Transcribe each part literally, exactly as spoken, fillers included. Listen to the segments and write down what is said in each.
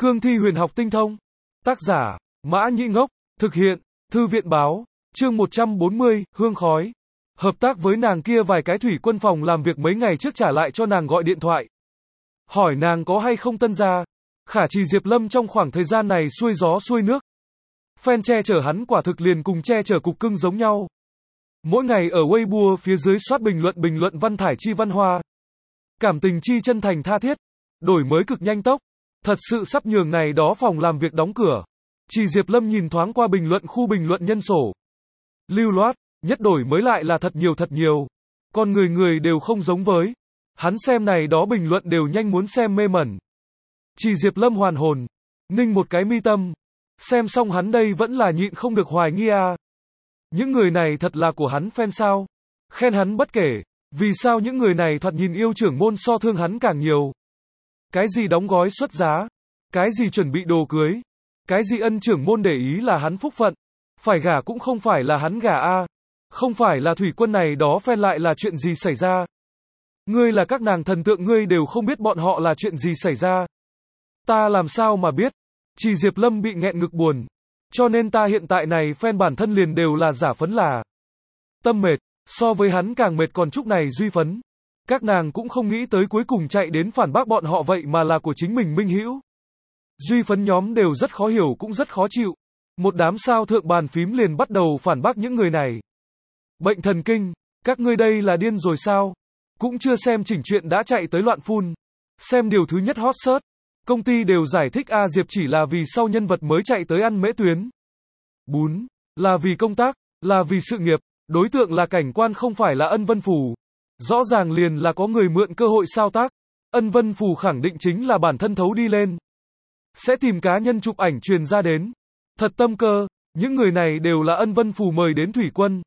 Cương thi huyền học tinh thông. Tác giả, Mã Nhĩ Ngốc. Thực hiện, Thư viện báo. Chương một trăm bốn mươi, hương khói. Hợp tác với nàng kia vài cái thủy quân phòng làm việc mấy ngày trước trả lại cho nàng gọi điện thoại. Hỏi nàng có hay không tân gia. Khả Trì Diệp Lâm trong khoảng thời gian này xuôi gió xuôi nước. Fan che chở hắn quả thực liền cùng che chở cục cưng giống nhau. Mỗi ngày ở Weibo phía dưới soát bình luận bình luận văn thải chi văn hoa. Cảm tình chi chân thành tha thiết. Đổi mới cực nhanh tốc. Thật sự sắp nhường này đó phòng làm việc đóng cửa. Trì Diệp Lâm nhìn thoáng qua bình luận khu bình luận nhân sổ. Lưu loát, nhất đổi mới lại là thật nhiều thật nhiều. Còn người người đều không giống với. Hắn xem này đó bình luận đều nhanh muốn xem mê mẩn. Trì Diệp Lâm hoàn hồn. Ninh một cái mi tâm. Xem xong hắn đây vẫn là nhịn không được hoài nghi à. Những người này thật là của hắn fan sao? Khen hắn bất kể. Vì sao những người này thoạt nhìn yêu trưởng môn so thương hắn càng nhiều? Cái gì đóng gói xuất giá? Cái gì chuẩn bị đồ cưới? Cái gì ân trưởng môn để ý là hắn phúc phận? Phải gả cũng không phải là hắn gả a. Không phải là thủy quân này đó fan lại là chuyện gì xảy ra? Ngươi là các nàng thần tượng ngươi đều không biết bọn họ là chuyện gì xảy ra. Ta làm sao mà biết? Trì Diệp Lâm bị nghẹn ngực buồn. Cho nên ta hiện tại này fan bản thân liền đều là giả phấn là. Tâm mệt, so với hắn càng mệt còn chúc này duy phấn. Các nàng cũng không nghĩ tới cuối cùng chạy đến phản bác bọn họ vậy mà là của chính mình minh hữu. Duy phấn nhóm đều rất khó hiểu cũng rất khó chịu. Một đám sao thượng bàn phím liền bắt đầu phản bác những người này. Bệnh thần kinh, các ngươi đây là điên rồi sao? Cũng chưa xem chỉnh chuyện đã chạy tới loạn phun. Xem điều thứ nhất hot search. Công ty đều giải thích A Diệp chỉ là vì sau nhân vật mới chạy tới ăn mễ tuyến. Bún, là vì công tác, là vì sự nghiệp, đối tượng là cảnh quan không phải là Ân Vân Phù. Rõ ràng liền là có người mượn cơ hội sao tác. Ân Vân Phù khẳng định chính là bản thân thấu đi lên. Sẽ tìm cá nhân chụp ảnh truyền ra đến. Thật tâm cơ, những người này đều là Ân Vân Phù mời đến thủy quân.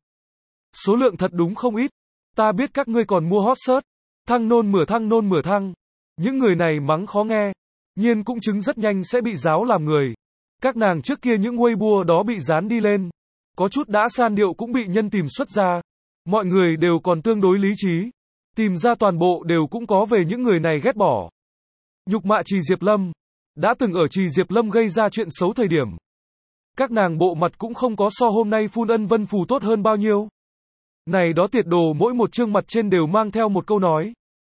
Số lượng thật đúng không ít. Ta biết các ngươi còn mua hot search. Thăng nôn mửa thăng nôn mửa thăng. Những người này mắng khó nghe. Nhiên cũng chứng rất nhanh sẽ bị giáo làm người. Các nàng trước kia những Weibo đó bị dán đi lên. Có chút đã san điệu cũng bị nhân tìm xuất ra. Mọi người đều còn tương đối lý trí. Tìm ra toàn bộ đều cũng có về những người này ghét bỏ. Nhục mạ Trì Diệp Lâm. Đã từng ở Trì Diệp Lâm gây ra chuyện xấu thời điểm. Các nàng bộ mặt cũng không có so hôm nay phun Ân Vân Phù tốt hơn bao nhiêu. Này đó tiệt đồ mỗi một chương mặt trên đều mang theo một câu nói.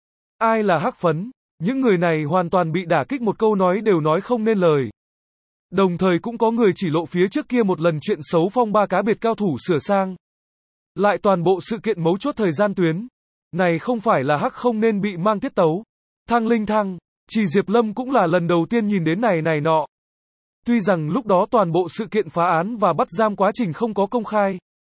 Ai là hắc phấn? Những người này hoàn toàn bị đả kích một câu nói đều nói không nên lời. Đồng thời cũng có người chỉ lộ phía trước kia một lần chuyện xấu phong ba cá biệt cao thủ sửa sang. Lại toàn bộ sự kiện mấu chốt thời gian tuyến. Này không phải là hắc không nên bị mang tiết tấu. Thăng linh thăng, Trì Diệp Lâm cũng là lần đầu tiên nhìn đến này này nọ. Tuy rằng lúc đó toàn bộ sự kiện phá án và bắt giam quá trình không có công khai.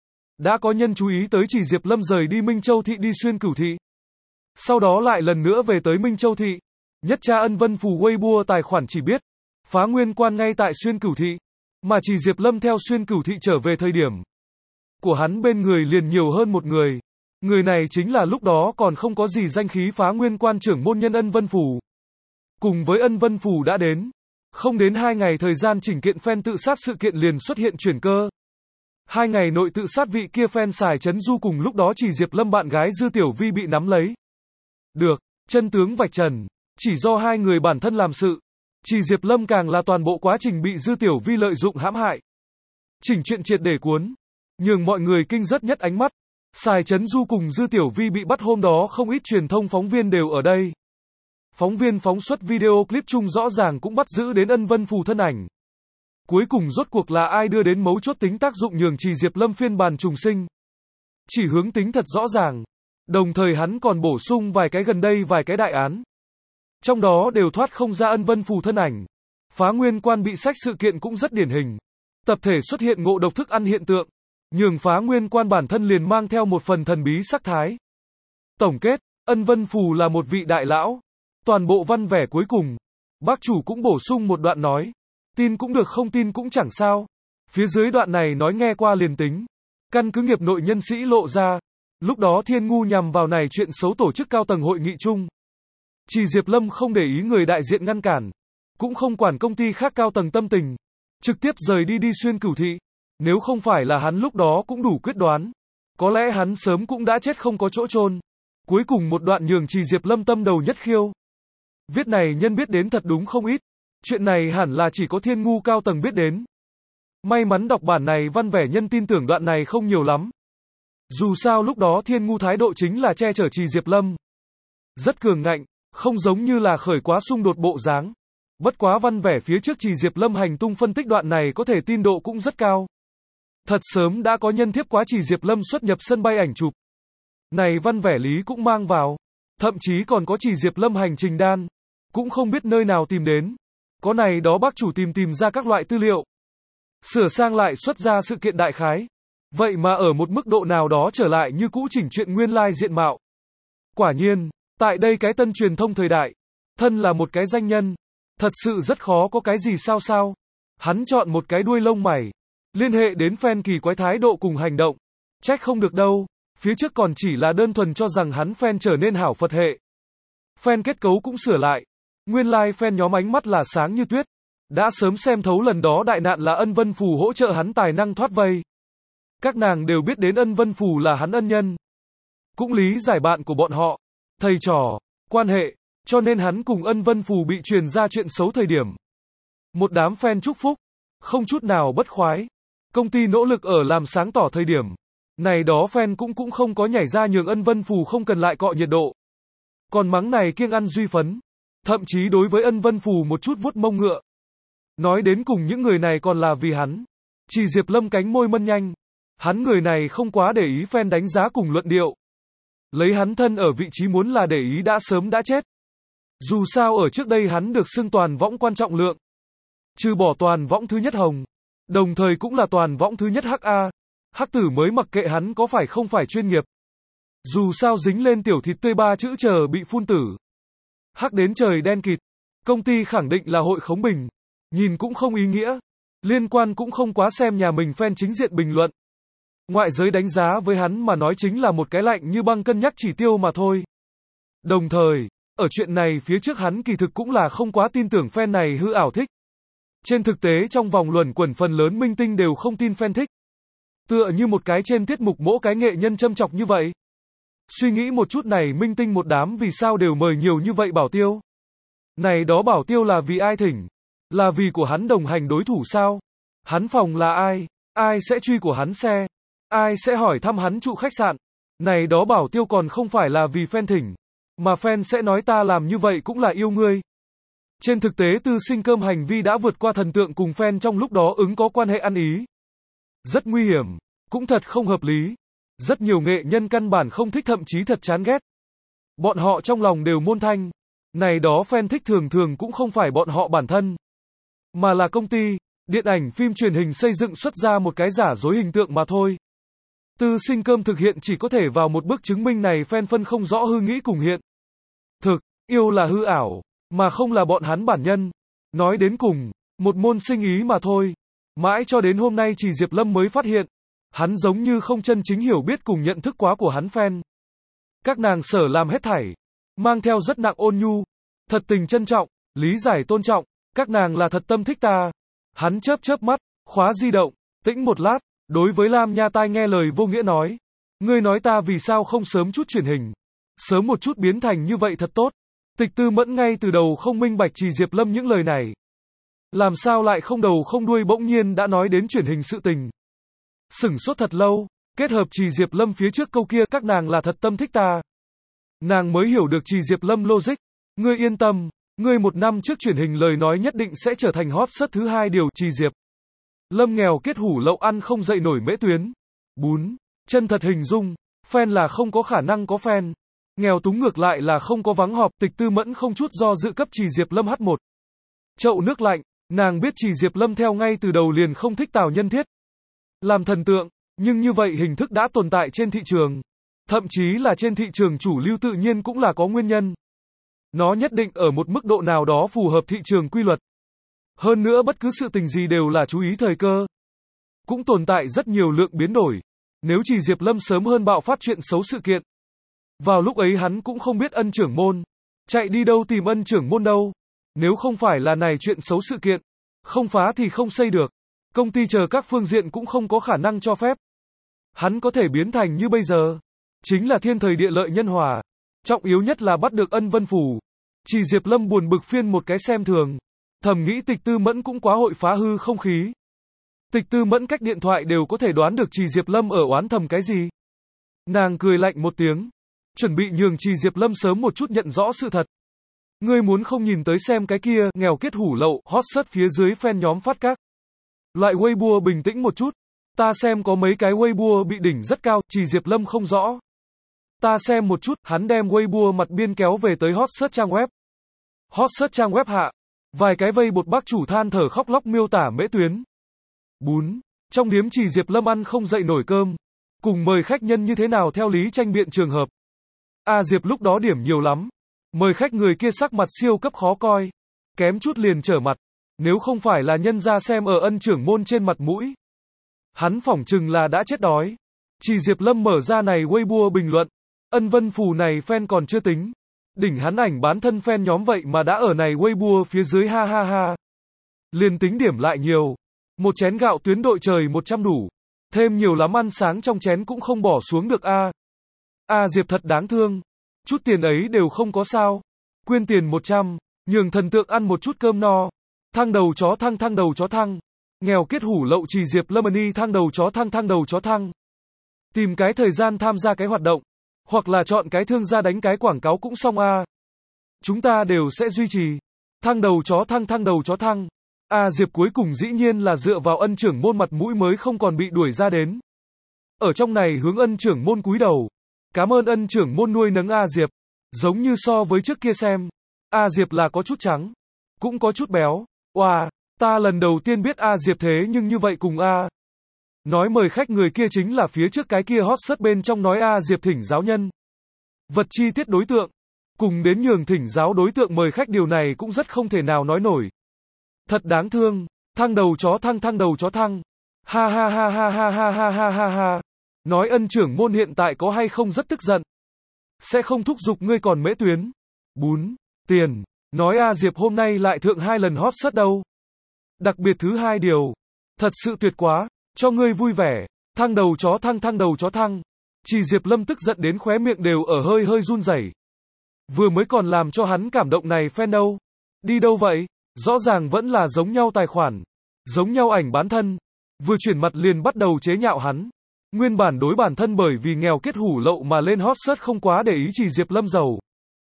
Đã có nhân chú ý tới Trì Diệp Lâm rời đi Minh Châu Thị đi xuyên Cửu Thị. Sau đó lại lần nữa về tới Minh Châu Thị. Nhất tra Ân Vân Phù Weibo tài khoản chỉ biết. Phá nguyên quan ngay tại xuyên Cửu Thị. Mà Trì Diệp Lâm theo xuyên Cửu Thị trở về thời điểm. Của hắn bên người liền nhiều hơn một người. Người này chính là lúc đó còn không có gì danh khí phá nguyên quan trưởng môn nhân Ân Vân Phù. Cùng với Ân Vân Phù đã đến. Không đến hai ngày thời gian chỉnh kiện fan tự sát sự kiện liền xuất hiện chuyển cơ. Hai ngày nội tự sát vị kia fan xài Trấn Du cùng lúc đó Trì Diệp Lâm bạn gái Dư Tiểu Vi bị nắm lấy. Được, chân tướng vạch trần. Chỉ do hai người bản thân làm sự. Trì Diệp Lâm càng là toàn bộ quá trình bị Dư Tiểu Vi lợi dụng hãm hại. Chỉnh chuyện triệt để cuốn. Nhường mọi người kinh rất nhất ánh mắt. Xài Trấn Du cùng Dư Tiểu Vi bị bắt hôm đó không ít truyền thông phóng viên đều ở đây. Phóng viên phóng xuất video clip chung rõ ràng cũng bắt giữ đến Ân Vân Phù thân ảnh. Cuối cùng rốt cuộc là ai đưa đến mấu chốt tính tác dụng nhường Trì Diệp Lâm phiên bản trùng sinh. Chỉ hướng tính thật rõ ràng. Đồng thời hắn còn bổ sung vài cái gần đây vài cái đại án. Trong đó đều thoát không ra Ân Vân Phù thân ảnh. Phá nguyên quan bị sách sự kiện cũng rất điển hình. Tập thể xuất hiện ngộ độc thức ăn hiện tượng. Nhường phá nguyên quan bản thân liền mang theo một phần thần bí sắc thái. Tổng kết, Ân Vân Phù là một vị đại lão. Toàn bộ văn vẻ cuối cùng. Bác chủ cũng bổ sung một đoạn nói. Tin cũng được không tin cũng chẳng sao. Phía dưới đoạn này nói nghe qua liền tính. Căn cứ nghiệp nội nhân sĩ lộ ra. Lúc đó Thiên Ngu nhằm vào này chuyện xấu tổ chức cao tầng hội nghị chung. Trì Diệp Lâm không để ý người đại diện ngăn cản. Cũng không quản công ty khác cao tầng tâm tình. Trực tiếp rời đi đi xuyên Cửu Thị. Nếu không phải là hắn lúc đó cũng đủ quyết đoán. Có lẽ hắn sớm cũng đã chết không có chỗ chôn. Cuối cùng một đoạn nhường Trì Diệp Lâm tâm đầu nhất khiêu. Viết này nhân biết đến thật đúng không ít. Chuyện này hẳn là chỉ có thiên ngu cao tầng biết đến. May mắn đọc bản này văn vẻ nhân tin tưởng đoạn này không nhiều lắm. Dù sao lúc đó thiên ngu thái độ chính là che chở Trì Diệp Lâm. Rất cường ngạnh, không giống như là khởi quá xung đột bộ dáng. Bất quá văn vẻ phía trước Trì Diệp Lâm hành tung phân tích đoạn này có thể tin độ cũng rất cao. Thật sớm đã có nhân thiếp quá Trì Diệp Lâm xuất nhập sân bay ảnh chụp. Này văn vẻ lý cũng mang vào. Thậm chí còn có Trì Diệp Lâm hành trình đan. Cũng không biết nơi nào tìm đến. Có này đó bác chủ tìm tìm ra các loại tư liệu. Sửa sang lại xuất ra sự kiện đại khái. Vậy mà ở một mức độ nào đó trở lại như cũ chỉnh chuyện nguyên lai diện mạo. Quả nhiên, tại đây cái tân truyền thông thời đại, thân là một cái danh nhân, thật sự rất khó có cái gì sao sao. Hắn chọn một cái đuôi lông mày, liên hệ đến fan kỳ quái thái độ cùng hành động. Trách không được đâu, phía trước còn chỉ là đơn thuần cho rằng hắn fan trở nên hảo Phật hệ. Fan kết cấu cũng sửa lại. Nguyên lai like fan nhóm ánh mắt là sáng như tuyết. Đã sớm xem thấu lần đó đại nạn là Ân Vân Phù hỗ trợ hắn tài năng thoát vây. Các nàng đều biết đến Ân Vân Phù là hắn ân nhân. Cũng lý giải bạn của bọn họ, thầy trò, quan hệ, cho nên hắn cùng Ân Vân Phù bị truyền ra chuyện xấu thời điểm. Một đám fan chúc phúc, không chút nào bất khoái. Công ty nỗ lực ở làm sáng tỏ thời điểm. Này đó fan cũng cũng không có nhảy ra nhường Ân Vân Phù không cần lại cọ nhiệt độ. Còn mắng này kiêng ăn duy phấn. Thậm chí đối với Ân Vân Phù một chút vuốt mông ngựa. Nói đến cùng những người này còn là vì hắn. Trì Diệp Lâm cánh môi mân nhanh. Hắn người này không quá để ý fan đánh giá cùng luận điệu. Lấy hắn thân ở vị trí muốn là để ý đã sớm đã chết. Dù sao ở trước đây hắn được xưng toàn võng quan trọng lượng. Trừ bỏ toàn võng thứ nhất hồng. Đồng thời cũng là toàn võng thứ nhất hắc A. Hắc tử mới mặc kệ hắn có phải không phải chuyên nghiệp. Dù sao dính lên tiểu thịt tươi ba chữ chờ bị phun tử. Hắc đến trời đen kịt. Công ty khẳng định là hội khống bình. Nhìn cũng không ý nghĩa. Liên quan cũng không quá xem nhà mình fan chính diện bình luận. Ngoại giới đánh giá với hắn mà nói chính là một cái lạnh như băng cân nhắc chỉ tiêu mà thôi. Đồng thời, ở chuyện này phía trước hắn kỳ thực cũng là không quá tin tưởng fan này hư ảo thích. Trên thực tế trong vòng luẩn quẩn phần lớn minh tinh đều không tin fan thích. Tựa như một cái trên tiết mục mỗi cái nghệ nhân châm chọc như vậy. Suy nghĩ một chút này minh tinh một đám vì sao đều mời nhiều như vậy bảo tiêu. Này đó bảo tiêu là vì ai thỉnh? Là vì của hắn đồng hành đối thủ sao? Hắn phòng là ai? Ai sẽ truy của hắn xe? Ai sẽ hỏi thăm hắn trụ khách sạn? Này đó bảo tiêu còn không phải là vì fan thỉnh. Mà fan sẽ nói ta làm như vậy cũng là yêu ngươi. Trên thực tế Tư Sinh Cơm hành vi đã vượt qua thần tượng cùng fan trong lúc đó ứng có quan hệ ăn ý. Rất nguy hiểm. Cũng thật không hợp lý. Rất nhiều nghệ nhân căn bản không thích thậm chí thật chán ghét. Bọn họ trong lòng đều môn thanh. Này đó fan thích thường thường cũng không phải bọn họ bản thân. Mà là công ty, điện ảnh phim truyền hình xây dựng xuất ra một cái giả dối hình tượng mà thôi. Tư Sinh Cơm thực hiện chỉ có thể vào một bước chứng minh này fan phân không rõ hư nghĩ cùng hiện. Thực, yêu là hư ảo, mà không là bọn hắn bản nhân. Nói đến cùng, một môn sinh ý mà thôi. Mãi cho đến hôm nay Trì Diệp Lâm mới phát hiện. Hắn giống như không chân chính hiểu biết cùng nhận thức quá của hắn fan. Các nàng sở làm hết thảy. Mang theo rất nặng ôn nhu. Thật tình trân trọng, lý giải tôn trọng. Các nàng là thật tâm thích ta. Hắn chớp chớp mắt, khóa di động, tĩnh một lát. Đối với Lam Nha tai nghe lời vô nghĩa nói. Ngươi nói ta vì sao không sớm chút truyền hình. Sớm một chút biến thành như vậy thật tốt. Tịch Tư Mẫn ngay từ đầu không minh bạch Trì Diệp Lâm những lời này. Làm sao lại không đầu không đuôi bỗng nhiên đã nói đến truyền hình sự tình. Sửng sốt thật lâu, kết hợp Trì Diệp Lâm phía trước câu kia các nàng là thật tâm thích ta. Nàng mới hiểu được Trì Diệp Lâm logic. Ngươi yên tâm, ngươi một năm trước truyền hình lời nói nhất định sẽ trở thành hot search thứ hai điều Trì Diệp Lâm nghèo kết hủ lậu ăn không dậy nổi mễ tuyến. Bún, chân thật hình dung, fan là không có khả năng có fan. Nghèo túng ngược lại là không có vắng họp. Tịch Tư Mẫn không chút do dự cấp Trì Diệp Lâm hát một chậu nước lạnh. Nàng biết Trì Diệp Lâm theo ngay từ đầu liền không thích Tào Nhân Thiết làm thần tượng, nhưng như vậy hình thức đã tồn tại trên thị trường. Thậm chí là trên thị trường chủ lưu tự nhiên cũng là có nguyên nhân. Nó nhất định ở một mức độ nào đó phù hợp thị trường quy luật. Hơn nữa bất cứ sự tình gì đều là chú ý thời cơ. Cũng tồn tại rất nhiều lượng biến đổi. Nếu Trì Diệp Lâm sớm hơn bạo phát chuyện xấu sự kiện. Vào lúc ấy hắn cũng không biết Ân trưởng môn. Chạy đi đâu tìm Ân trưởng môn đâu. Nếu không phải là này chuyện xấu sự kiện. Không phá thì không xây được. Công ty chờ các phương diện cũng không có khả năng cho phép. Hắn có thể biến thành như bây giờ. Chính là thiên thời địa lợi nhân hòa. Trọng yếu nhất là bắt được Ân Vân Phù. Trì Diệp Lâm buồn bực phiên một cái xem thường. Thầm nghĩ Tịch Tư Mẫn cũng quá hội phá hư không khí. Tịch Tư Mẫn cách điện thoại đều có thể đoán được Trì Diệp Lâm ở oán thầm cái gì. Nàng cười lạnh một tiếng, chuẩn bị nhường Trì Diệp Lâm sớm một chút nhận rõ sự thật. Ngươi muốn không nhìn tới xem cái kia, nghèo kết hủ lậu, hot search phía dưới fan nhóm phát các. Loại Weibo bình tĩnh một chút. Ta xem có mấy cái Weibo bị đỉnh rất cao, Trì Diệp Lâm không rõ. Ta xem một chút, hắn đem Weibo mặt biên kéo về tới hot search trang web. Hot search trang web hạ. Vài cái vây bột bác chủ than thở khóc lóc miêu tả mễ tuyến. Bún. Trong điếm Trì Diệp Lâm ăn không dậy nổi cơm. Cùng mời khách nhân như thế nào theo lý tranh biện trường hợp. A Diệp lúc đó điểm nhiều lắm. Mời khách người kia sắc mặt siêu cấp khó coi. Kém chút liền trở mặt. Nếu không phải là nhân ra xem ở ân trưởng môn trên mặt mũi. Hắn phỏng chừng là đã chết đói. Trì Diệp Lâm mở ra này Weibo bình luận. Ân Vân Phù này fan còn chưa tính. Đỉnh hắn ảnh bán thân fan nhóm vậy mà đã ở này Weibo phía dưới ha ha ha. Liền tính điểm lại nhiều. Một chén gạo tuyến đội trời một trăm đủ. Thêm nhiều lắm ăn sáng trong chén cũng không bỏ xuống được a. A Diệp thật đáng thương. Chút tiền ấy đều không có sao. Quyên tiền một trăm. Nhường thần tượng ăn một chút cơm no. Thăng đầu chó thăng thăng đầu chó thăng. Nghèo kết hủ lậu Trì Diệp Lâm thăng đầu chó thăng thăng đầu chó thăng. Tìm cái thời gian tham gia cái hoạt động. Hoặc là chọn cái thương gia đánh cái quảng cáo cũng xong a. Chúng ta đều sẽ duy trì. Thăng đầu chó thăng thăng đầu chó thăng. A Diệp cuối cùng dĩ nhiên là dựa vào ân trưởng môn mặt mũi mới không còn bị đuổi ra đến. Ở trong này hướng ân trưởng môn cúi đầu. Cảm ơn ân trưởng môn nuôi nấng A Diệp. Giống như so với trước kia xem. A Diệp là có chút trắng. Cũng có chút béo. Oà, ta lần đầu tiên biết A Diệp thế nhưng như vậy cùng A. Nói mời khách người kia chính là phía trước cái kia hot search bên trong nói A Diệp thỉnh giáo nhân. Vật chi tiết đối tượng. Cùng đến nhường thỉnh giáo đối tượng mời khách điều này cũng rất không thể nào nói nổi. Thật đáng thương. Thăng đầu chó thăng thăng đầu chó thăng. Ha ha ha ha ha ha ha ha ha ha. Nói ân trưởng môn hiện tại có hay không rất tức giận. Sẽ không thúc giục ngươi còn mễ tuyến. Bún. Tiền. Nói A Diệp hôm nay lại thượng hai lần hot search đâu. Đặc biệt thứ hai điều. Thật sự tuyệt quá. Cho ngươi vui vẻ. Thăng đầu chó thăng thăng đầu chó thăng. Trì Diệp Lâm tức giận đến khóe miệng đều ở hơi hơi run rẩy. Vừa mới còn làm cho hắn cảm động này fan đâu. Đi đâu vậy? Rõ ràng vẫn là giống nhau tài khoản. Giống nhau ảnh bán thân. Vừa chuyển mặt liền bắt đầu chế nhạo hắn. Nguyên bản đối bản thân bởi vì nghèo kết hủ lậu mà lên hot search không quá để ý Trì Diệp Lâm giàu.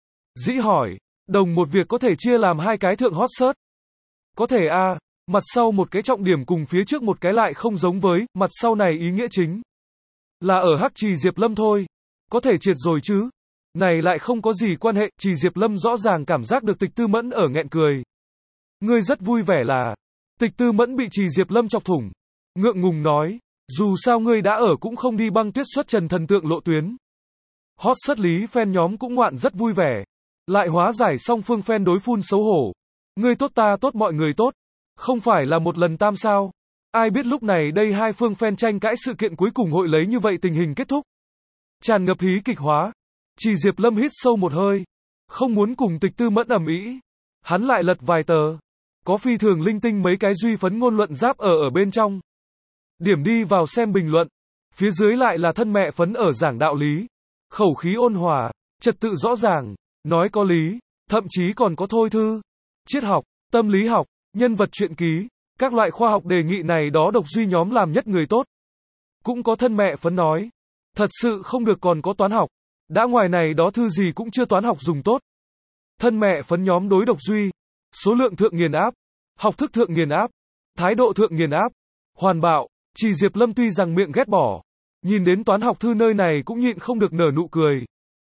Dĩ hỏi. Đồng một việc có thể chia làm hai cái thượng hot search. Có thể a, mặt sau một cái trọng điểm cùng phía trước một cái lại không giống với, mặt sau này ý nghĩa chính. Là ở hắc Trì Diệp Lâm thôi. Có thể triệt rồi chứ. Này lại không có gì quan hệ, Trì Diệp Lâm rõ ràng cảm giác được Tịch Tư Mẫn ở nghẹn cười. Ngươi rất vui vẻ là. Tịch Tư Mẫn bị Trì Diệp Lâm chọc thủng. Ngượng ngùng nói. Dù sao ngươi đã ở cũng không đi băng tuyết xuất trần thần tượng lộ tuyến. Hot search lý fan nhóm cũng ngoạn rất vui vẻ. Lại hóa giải song phương fan đối phun xấu hổ. Ngươi tốt ta tốt mọi người tốt. Không phải là một lần tam sao. Ai biết lúc này đây hai phương fan tranh cãi sự kiện cuối cùng hội lấy như vậy tình hình kết thúc. Tràn ngập hí kịch hóa. Trì Diệp Lâm hít sâu một hơi. Không muốn cùng Tịch Tư Mẫn ầm ĩ. Hắn lại lật vài tờ. Có phi thường linh tinh mấy cái duy phấn ngôn luận giáp ở ở bên trong. Điểm đi vào xem bình luận. Phía dưới lại là thân mẹ phấn ở giảng đạo lý. Khẩu khí ôn hòa. Trật tự rõ ràng. Nói có lý. Thậm chí còn có thôi thư. Triết học. Tâm lý học. Nhân vật truyện ký. Các loại khoa học đề nghị này đó độc duy nhóm làm nhất người tốt. Cũng có thân mẹ phấn nói. Thật sự không được còn có toán học. Đã ngoài này đó thư gì cũng chưa toán học dùng tốt. Thân mẹ phấn nhóm đối độc duy. Số lượng thượng nghiền áp. Học thức thượng nghiền áp. Thái độ thượng nghiền áp. Hoàn bạo. Trì Diệp Lâm tuy rằng miệng ghét bỏ. Nhìn đến toán học thư nơi này cũng nhịn không được nở nụ cười.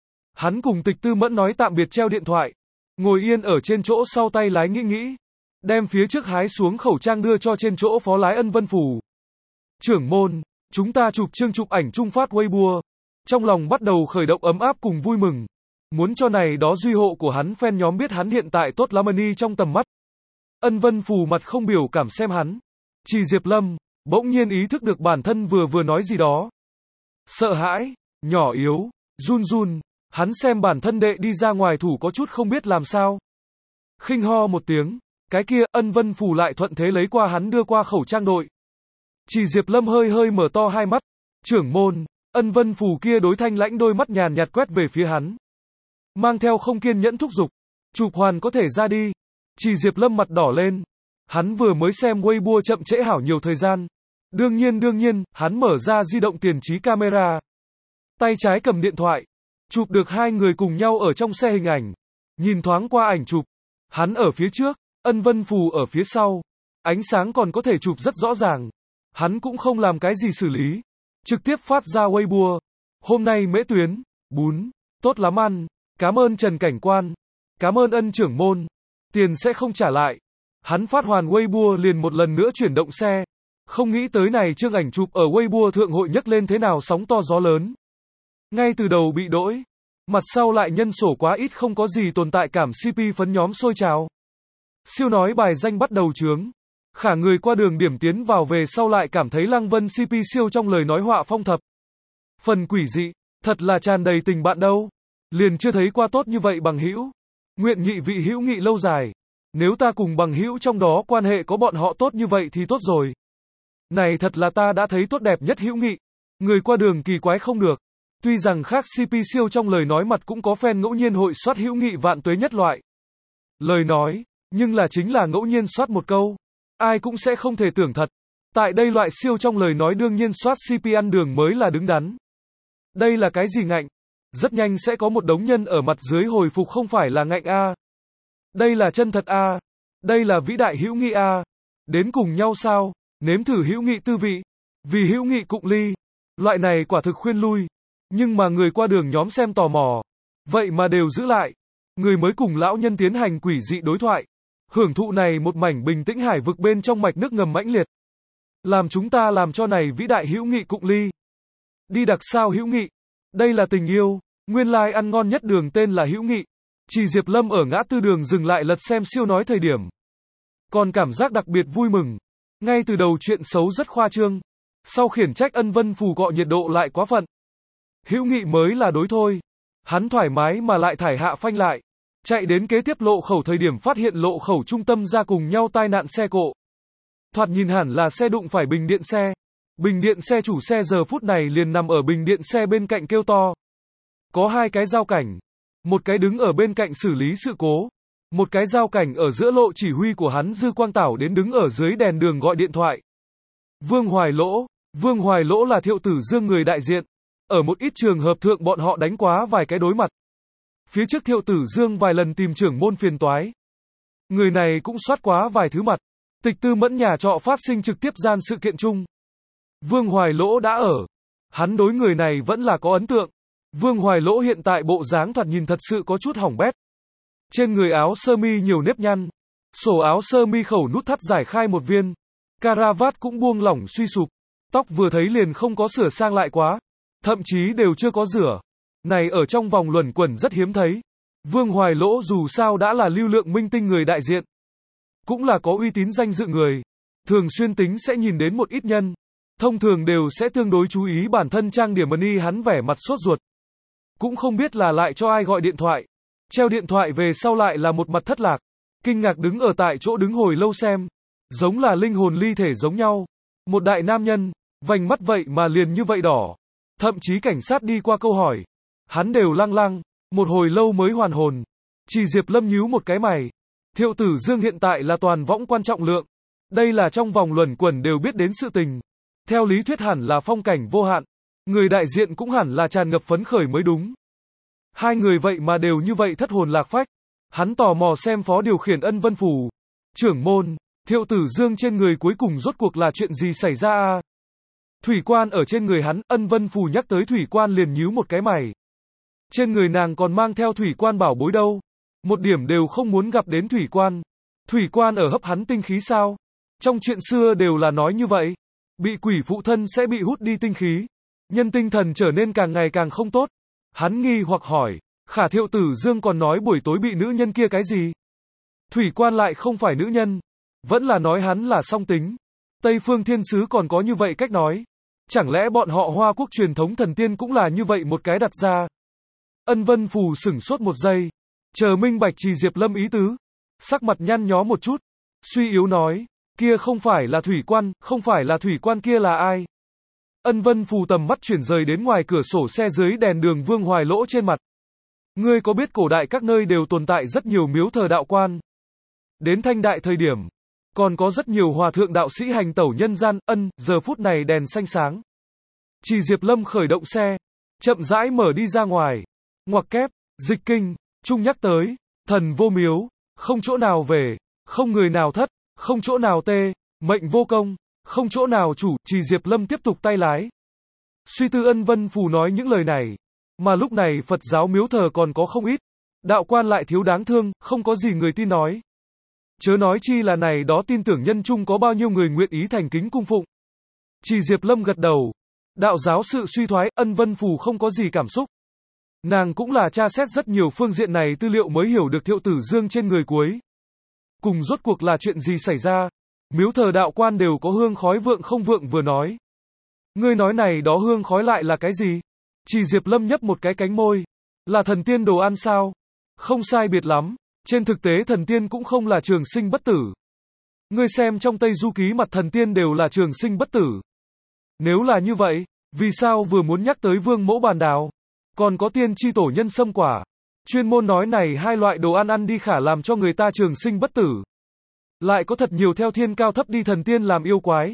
Hắn cùng Tịch Tư Mẫn nói tạm biệt treo điện thoại. Ngồi yên ở trên chỗ sau tay lái nghĩ nghĩ. Đem phía trước hái xuống khẩu trang đưa cho trên chỗ phó lái Ân Vân Phù. Trưởng môn. Chúng ta chụp chương chụp ảnh chung phát Weibo. Trong lòng bắt đầu khởi động ấm áp cùng vui mừng. Muốn cho này đó duy hộ của hắn fan nhóm biết hắn hiện tại tốt lắm ni trong tầm mắt. Ân Vân Phù mặt không biểu cảm xem hắn. Trì Diệp Lâm. Bỗng nhiên ý thức được bản thân vừa vừa nói gì đó. Sợ hãi. Nhỏ yếu. Run run. Hắn xem bản thân đệ đi ra ngoài thủ có chút không biết làm sao. Khinh ho một tiếng. Cái kia Ân Vân Phù lại thuận thế lấy qua hắn đưa qua khẩu trang đội. Trì Diệp Lâm hơi hơi mở to hai mắt. Trưởng môn. Ân Vân Phù kia đối thanh lãnh đôi mắt nhàn nhạt quét về phía hắn. Mang theo không kiên nhẫn thúc giục. Chụp hoàn có thể ra đi. Chỉ Diệp Lâm mặt đỏ lên. Hắn vừa mới xem Weibo chậm trễ hảo nhiều thời gian. Đương nhiên đương nhiên, hắn mở ra di động tiền trí camera. Tay trái cầm điện thoại. Chụp được hai người cùng nhau ở trong xe hình ảnh. Nhìn thoáng qua ảnh chụp. Hắn ở phía trước, Ân Vân Phù ở phía sau. Ánh sáng còn có thể chụp rất rõ ràng. Hắn cũng không làm cái gì xử lý. Trực tiếp phát ra Weibo. Hôm nay mễ tuyến, bún, tốt lắm ăn. Cảm ơn Trần Cảnh Quan. Cảm ơn Ân trưởng môn. Tiền sẽ không trả lại. Hắn phát hoàn Weibo liền một lần nữa chuyển động xe. Không nghĩ tới này chương ảnh chụp ở Weibo thượng hội nhấc lên thế nào sóng to gió lớn. Ngay từ đầu bị đỗi. Mặt sau lại nhân sổ quá ít không có gì tồn tại cảm xê pê phấn nhóm sôi trào. Siêu nói bài danh bắt đầu chướng. Khả người qua đường điểm tiến vào về sau lại cảm thấy Lăng Vân xê pê siêu trong lời nói họa phong thập. Phần quỷ dị, thật là tràn đầy tình bạn đâu. Liền chưa thấy qua tốt như vậy bằng hữu. Nguyện nhị vị hữu nghị lâu dài. Nếu ta cùng bằng hữu trong đó quan hệ có bọn họ tốt như vậy thì tốt rồi. Này thật là ta đã thấy tốt đẹp nhất hữu nghị. Người qua đường kỳ quái không được. Tuy rằng khác xê pê siêu trong lời nói mặt cũng có fan ngẫu nhiên hội soát hữu nghị vạn tuế nhất loại. Lời nói, nhưng là chính là ngẫu nhiên soát một câu. Ai cũng sẽ không thể tưởng thật. Tại đây loại siêu trong lời nói đương nhiên soát xê pê ăn đường mới là đứng đắn. Đây là cái gì ngạnh? Rất nhanh sẽ có một đống nhân ở mặt dưới hồi phục không phải là ngạnh a. Đây là chân thật a. Đây là vĩ đại hữu nghị a. Đến cùng nhau sao? Nếm thử hữu nghị tư vị. Vì hữu nghị cụng ly. Loại này quả thực khuyên lui. Nhưng mà người qua đường nhóm xem tò mò. Vậy mà đều giữ lại. Người mới cùng lão nhân tiến hành quỷ dị đối thoại. Hưởng thụ này một mảnh bình tĩnh hải vực bên trong mạch nước ngầm mãnh liệt. Làm chúng ta làm cho này vĩ đại hữu nghị cụng ly. Đi đặc sao hữu nghị. Đây là tình yêu. Nguyên lai like ăn ngon nhất đường tên là hữu nghị. Chỉ Diệp Lâm ở ngã tư đường dừng lại lật xem siêu nói thời điểm. Còn cảm giác đặc biệt vui mừng. Ngay từ đầu chuyện xấu rất khoa trương. Sau khiển trách Ân Vân Phù cọ nhiệt độ lại quá phận. Hữu nghị mới là đối thôi. Hắn thoải mái mà lại thải hạ phanh lại. Chạy đến kế tiếp lộ khẩu thời điểm phát hiện lộ khẩu trung tâm ra cùng nhau tai nạn xe cộ. Thoạt nhìn hẳn là xe đụng phải bình điện xe. Bình điện xe chủ xe giờ phút này liền nằm ở bình điện xe bên cạnh kêu to. Có hai cái giao cảnh. Một cái đứng ở bên cạnh xử lý sự cố. Một cái giao cảnh ở giữa lộ chỉ huy của hắn Dư Quang Tảo đến đứng ở dưới đèn đường gọi điện thoại. Vương Hoài Lỗ. Vương Hoài Lỗ là Thiệu Tử Dương người đại diện. Ở một ít trường hợp thượng bọn họ đánh quá vài cái đối mặt. Phía trước Thiệu Tử Dương vài lần tìm trưởng môn phiền toái. Người này cũng soát quá vài thứ mặt. Tịch Tư Mẫn nhà trọ phát sinh trực tiếp gian sự kiện chung. Vương Hoài Lỗ đã ở. Hắn đối người này vẫn là có ấn tượng. Vương Hoài Lỗ hiện tại bộ dáng thoạt nhìn thật sự có chút hỏng bét. Trên người áo sơ mi nhiều nếp nhăn. Sổ áo sơ mi khẩu nút thắt giải khai một viên. Caravat cũng buông lỏng suy sụp. Tóc vừa thấy liền không có sửa sang lại quá. Thậm chí đều chưa có rửa. Này ở trong vòng luẩn quẩn rất hiếm thấy. Vương Hoài Lỗ dù sao đã là lưu lượng minh tinh người đại diện. Cũng là có uy tín danh dự người. Thường xuyên tính sẽ nhìn đến một ít nhân. Thông thường đều sẽ tương đối chú ý bản thân trang điểm y hắn vẻ mặt sốt ruột. Cũng không biết là lại cho ai gọi điện thoại. Treo điện thoại về sau lại là một mặt thất lạc. Kinh ngạc đứng ở tại chỗ đứng hồi lâu xem. Giống là linh hồn ly thể giống nhau. Một đại nam nhân. Vành mắt vậy mà liền như vậy đỏ. Thậm chí cảnh sát đi qua câu hỏi. Hắn đều lăng lăng. Một hồi lâu mới hoàn hồn. Chỉ Diệp Lâm nhíu một cái mày. Thiệu Tử Dương hiện tại là toàn võng quan trọng lượng. Đây là trong vòng luẩn quẩn đều biết đến sự tình. Theo lý thuyết hẳn là phong cảnh vô hạn. Người đại diện cũng hẳn là tràn ngập phấn khởi mới đúng. Hai người vậy mà đều như vậy thất hồn lạc phách. Hắn tò mò xem phó điều khiển Ân Vân Phù. Trưởng môn, Thiệu Tử Dương trên người cuối cùng rốt cuộc là chuyện gì xảy ra a? Thủy quan ở trên người hắn, Ân Vân Phù nhắc tới thủy quan liền nhíu một cái mày. Trên người nàng còn mang theo thủy quan bảo bối đâu. Một điểm đều không muốn gặp đến thủy quan. Thủy quan ở hấp hắn tinh khí sao? Trong chuyện xưa đều là nói như vậy. Bị quỷ phụ thân sẽ bị hút đi tinh khí. Nhân tinh thần trở nên càng ngày càng không tốt. Hắn nghi hoặc hỏi. Khả Thiệu Tử Dương còn nói buổi tối bị nữ nhân kia cái gì? Thủy quan lại không phải nữ nhân. Vẫn là nói hắn là song tính. Tây phương thiên sứ còn có như vậy cách nói. Chẳng lẽ bọn họ Hoa Quốc truyền thống thần tiên cũng là như vậy một cái đặt ra? Ân Vân Phù sửng sốt một giây. Chờ minh bạch Chỉ Diệp Lâm ý tứ. Sắc mặt nhăn nhó một chút. Suy yếu nói. Kia không phải là thủy quan, không phải là thủy quan kia là ai? Ân Vân Phù tầm mắt chuyển rời đến ngoài cửa sổ xe dưới đèn đường Vương Hoài Lỗ trên mặt. Ngươi có biết cổ đại các nơi đều tồn tại rất nhiều miếu thờ đạo quan? Đến Thanh Đại thời điểm, còn có rất nhiều hòa thượng đạo sĩ hành tẩu nhân gian, ân, giờ phút này đèn xanh sáng. Chỉ Diệp Lâm khởi động xe, chậm rãi mở đi ra ngoài. Ngoặc kép, dịch kinh, Trung nhắc tới, thần vô miếu, không chỗ nào về, không người nào thất, không chỗ nào tê, mệnh vô công, không chỗ nào chủ, Chỉ Diệp Lâm tiếp tục tay lái. Suy tư Ân Vân Phù nói những lời này, mà lúc này Phật giáo miếu thờ còn có không ít, đạo quan lại thiếu đáng thương, không có gì người tin nói. Chớ nói chi là này đó tin tưởng nhân chung có bao nhiêu người nguyện ý thành kính cung phụng. Chỉ Diệp Lâm gật đầu. Đạo giáo sự suy thoái, Ân Vân Phù không có gì cảm xúc. Nàng cũng là tra xét rất nhiều phương diện này tư liệu mới hiểu được Thiệu Tử Dương trên người cuối. Cùng rốt cuộc là chuyện gì xảy ra. Miếu thờ đạo quan đều có hương khói vượng không vượng vừa nói. Ngươi nói này đó hương khói lại là cái gì? Chỉ Diệp Lâm nhấp một cái cánh môi. Là thần tiên đồ ăn sao? Không sai biệt lắm. Trên thực tế thần tiên cũng không là trường sinh bất tử. Ngươi xem trong Tây Du Ký mặt thần tiên đều là trường sinh bất tử. Nếu là như vậy, vì sao vừa muốn nhắc tới vương mẫu bàn đào? Còn có tiên tri tổ nhân sâm quả. Chuyên môn nói này hai loại đồ ăn ăn đi khả làm cho người ta trường sinh bất tử. Lại có thật nhiều theo thiên cao thấp đi thần tiên làm yêu quái.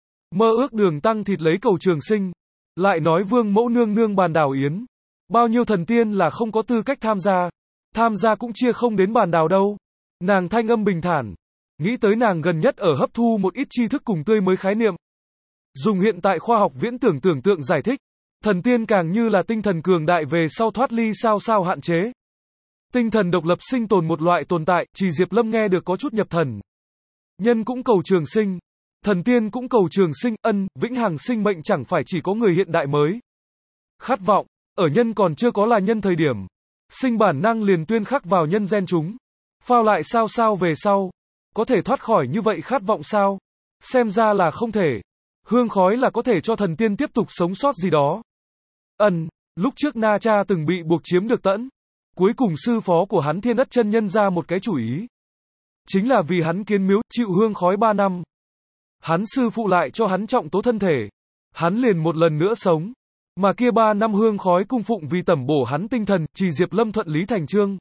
Mơ ước đường tăng thịt lấy cầu trường sinh. Lại nói vương mẫu nương nương bàn đào yến. Bao nhiêu thần tiên là không có tư cách tham gia. Tham gia cũng chia không đến bàn đào đâu. Nàng thanh âm bình thản. Nghĩ tới nàng gần nhất ở hấp thu một ít tri thức cùng tươi mới khái niệm. Dùng hiện tại khoa học viễn tưởng tưởng tượng giải thích. Thần tiên càng như là tinh thần cường đại về sau thoát ly sao sao hạn chế. Tinh thần độc lập sinh tồn một loại tồn tại, Chỉ Diệp Lâm nghe được có chút nhập thần. Nhân cũng cầu trường sinh. Thần tiên cũng cầu trường sinh, ân, vĩnh hằng sinh mệnh chẳng phải chỉ có người hiện đại mới. Khát vọng, ở nhân còn chưa có là nhân thời điểm. Sinh bản năng liền tuyên khắc vào nhân gen chúng. Phao lại sao sao về sau. Có thể thoát khỏi như vậy khát vọng sao? Xem ra là không thể. Hương khói là có thể cho thần tiên tiếp tục sống sót gì đó. Ân, lúc trước Na Cha từng bị buộc chiếm được Tẫn. Cuối cùng sư phó của hắn Thiên Ất Chân Nhân ra một cái chủ ý. Chính là vì hắn kiến miếu, chịu hương khói ba năm. Hắn sư phụ lại cho hắn trọng tố thân thể. Hắn liền một lần nữa sống. Mà kia ba năm hương khói cung phụng vì tẩm bổ hắn tinh thần, Chỉ Diệp Lâm thuận lý thành chương.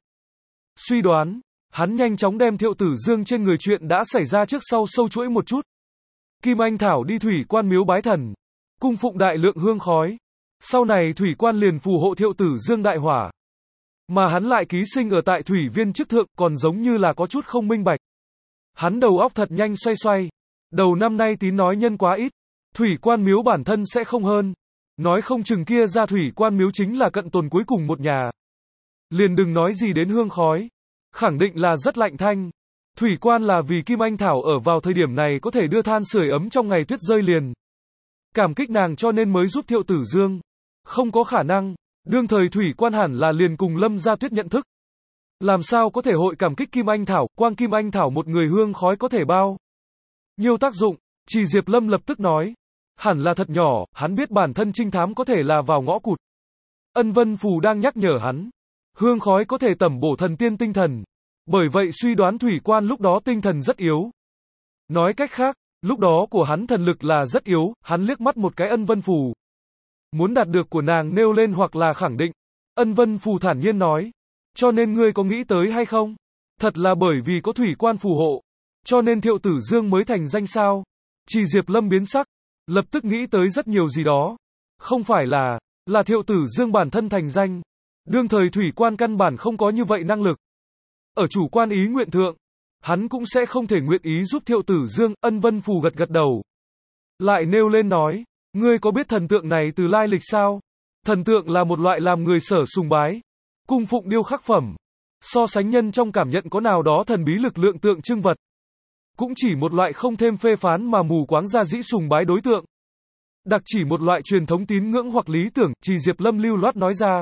Suy đoán, hắn nhanh chóng đem Thiệu Tử Dương trên người chuyện đã xảy ra trước sau sâu chuỗi một chút. Kim Anh Thảo đi thủy quan miếu bái thần, cung phụng đại lượng hương khói. Sau này thủy quan liền phù hộ Thiệu Tử Dương đại hỏa. Mà hắn lại ký sinh ở tại thủy viên chức thượng, còn giống như là có chút không minh bạch. Hắn đầu óc thật nhanh xoay xoay. Đầu năm nay tín nói nhân quá ít, thủy quan miếu bản thân sẽ không hơn. Nói không chừng kia ra thủy quan miếu chính là cận tồn cuối cùng một nhà. Liền đừng nói gì đến hương khói. Khẳng định là rất lạnh thanh. Thủy quan là vì Kim Anh Thảo ở vào thời điểm này có thể đưa than sưởi ấm trong ngày tuyết rơi liền. Cảm kích nàng cho nên mới giúp Thiệu Tử Dương. Không có khả năng. Đương thời thủy quan hẳn là liền cùng Lâm Gia Tuyết nhận thức. Làm sao có thể hội cảm kích Kim Anh Thảo, quang Kim Anh Thảo một người hương khói có thể bao nhiều tác dụng. Chỉ Diệp Lâm lập tức nói. Hẳn là thật nhỏ, hắn biết bản thân trinh thám có thể là vào ngõ cụt. Ân Vân Phù đang nhắc nhở hắn. Hương khói có thể tẩm bổ thần tiên tinh thần. Bởi vậy suy đoán thủy quan lúc đó tinh thần rất yếu. Nói cách khác, lúc đó của hắn thần lực là rất yếu, hắn liếc mắt một cái Ân Vân Phù. Muốn đạt được của nàng nêu lên hoặc là khẳng định. Ân Vân Phù thản nhiên nói. Cho nên ngươi có nghĩ tới hay không? Thật là bởi vì có thủy quan phù hộ. Cho nên Thiệu Tử Dương mới thành danh sao? Chỉ Diệp Lâm biến sắc. Lập tức nghĩ tới rất nhiều gì đó. Không phải là, là Thiệu Tử Dương bản thân thành danh. Đương thời thủy quan căn bản không có như vậy năng lực. Ở chủ quan ý nguyện thượng, hắn cũng sẽ không thể nguyện ý giúp Thiệu Tử Dương. Ân Vân Phù gật gật đầu. Lại nêu lên nói, ngươi có biết thần tượng này từ lai lịch sao? Thần tượng là một loại làm người sở sùng bái, cung phụng điêu khắc phẩm. So sánh nhân trong cảm nhận có nào đó thần bí lực lượng tượng trưng vật. Cũng chỉ một loại không thêm phê phán mà mù quáng ra dĩ sùng bái đối tượng. Đặc chỉ một loại truyền thống tín ngưỡng hoặc lý tưởng, Chỉ Diệp Lâm lưu loát nói ra.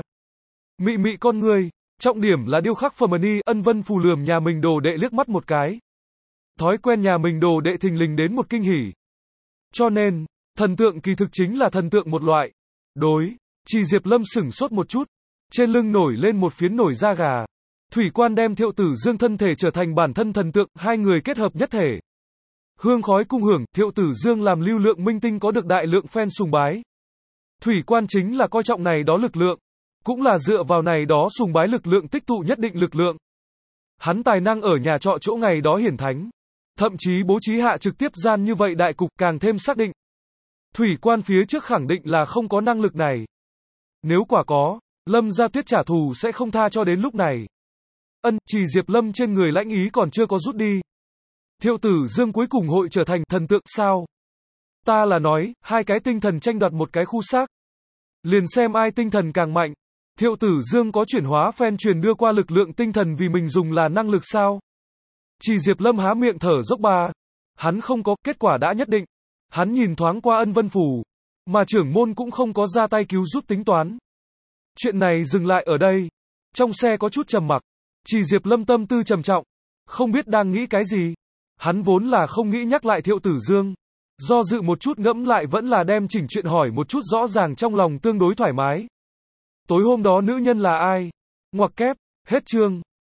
Mị mị con người, trọng điểm là điêu khắc phẩm ni. Ân Vân Phù lườm nhà mình đồ đệ liếc mắt một cái. Thói quen nhà mình đồ đệ thình lình đến một kinh hỉ. Cho nên, thần tượng kỳ thực chính là thần tượng một loại. Đối, Chỉ Diệp Lâm sửng sốt một chút. Trên lưng nổi lên một phiến nổi da gà. Thủy quan đem Thiệu Tử Dương thân thể trở thành bản thân thần tượng, hai người kết hợp nhất thể. Hương khói cung hưởng, Thiệu Tử Dương làm lưu lượng minh tinh có được đại lượng fan sùng bái. Thủy quan chính là coi trọng này đó lực lượng. Cũng là dựa vào này đó sùng bái lực lượng tích tụ nhất định lực lượng. Hắn tài năng ở nhà trọ chỗ ngày đó hiển thánh. Thậm chí bố trí hạ trực tiếp gian như vậy đại cục càng thêm xác định. Thủy quan phía trước khẳng định là không có năng lực này. Nếu quả có, Lâm Gia Tuyết trả thù sẽ không tha cho đến lúc này. Ân, chỉ Diệp Lâm trên người lãnh ý còn chưa có rút đi. Thiệu Tử Dương cuối cùng hội trở thành thần tượng sao? Ta là nói, hai cái tinh thần tranh đoạt một cái khu xác. Liền xem ai tinh thần càng mạnh. Thiệu Tử Dương có chuyển hóa phen truyền đưa qua lực lượng tinh thần vì mình dùng là năng lực sao? Chỉ Diệp Lâm há miệng thở dốc ba. Hắn không có, kết quả đã nhất định. Hắn nhìn thoáng qua Ân Vân Phủ. Mà trưởng môn cũng không có ra tay cứu giúp tính toán. Chuyện này dừng lại ở đây. Trong xe có chút trầm mặc. Chỉ Diệp Lâm tâm tư trầm trọng. Không biết đang nghĩ cái gì. Hắn vốn là không nghĩ nhắc lại Thiệu Tử Dương. Do dự một chút ngẫm lại vẫn là đem chỉnh chuyện hỏi một chút rõ ràng trong lòng tương đối thoải mái. Tối hôm đó nữ nhân là ai? Ngoặc kép, hết chương.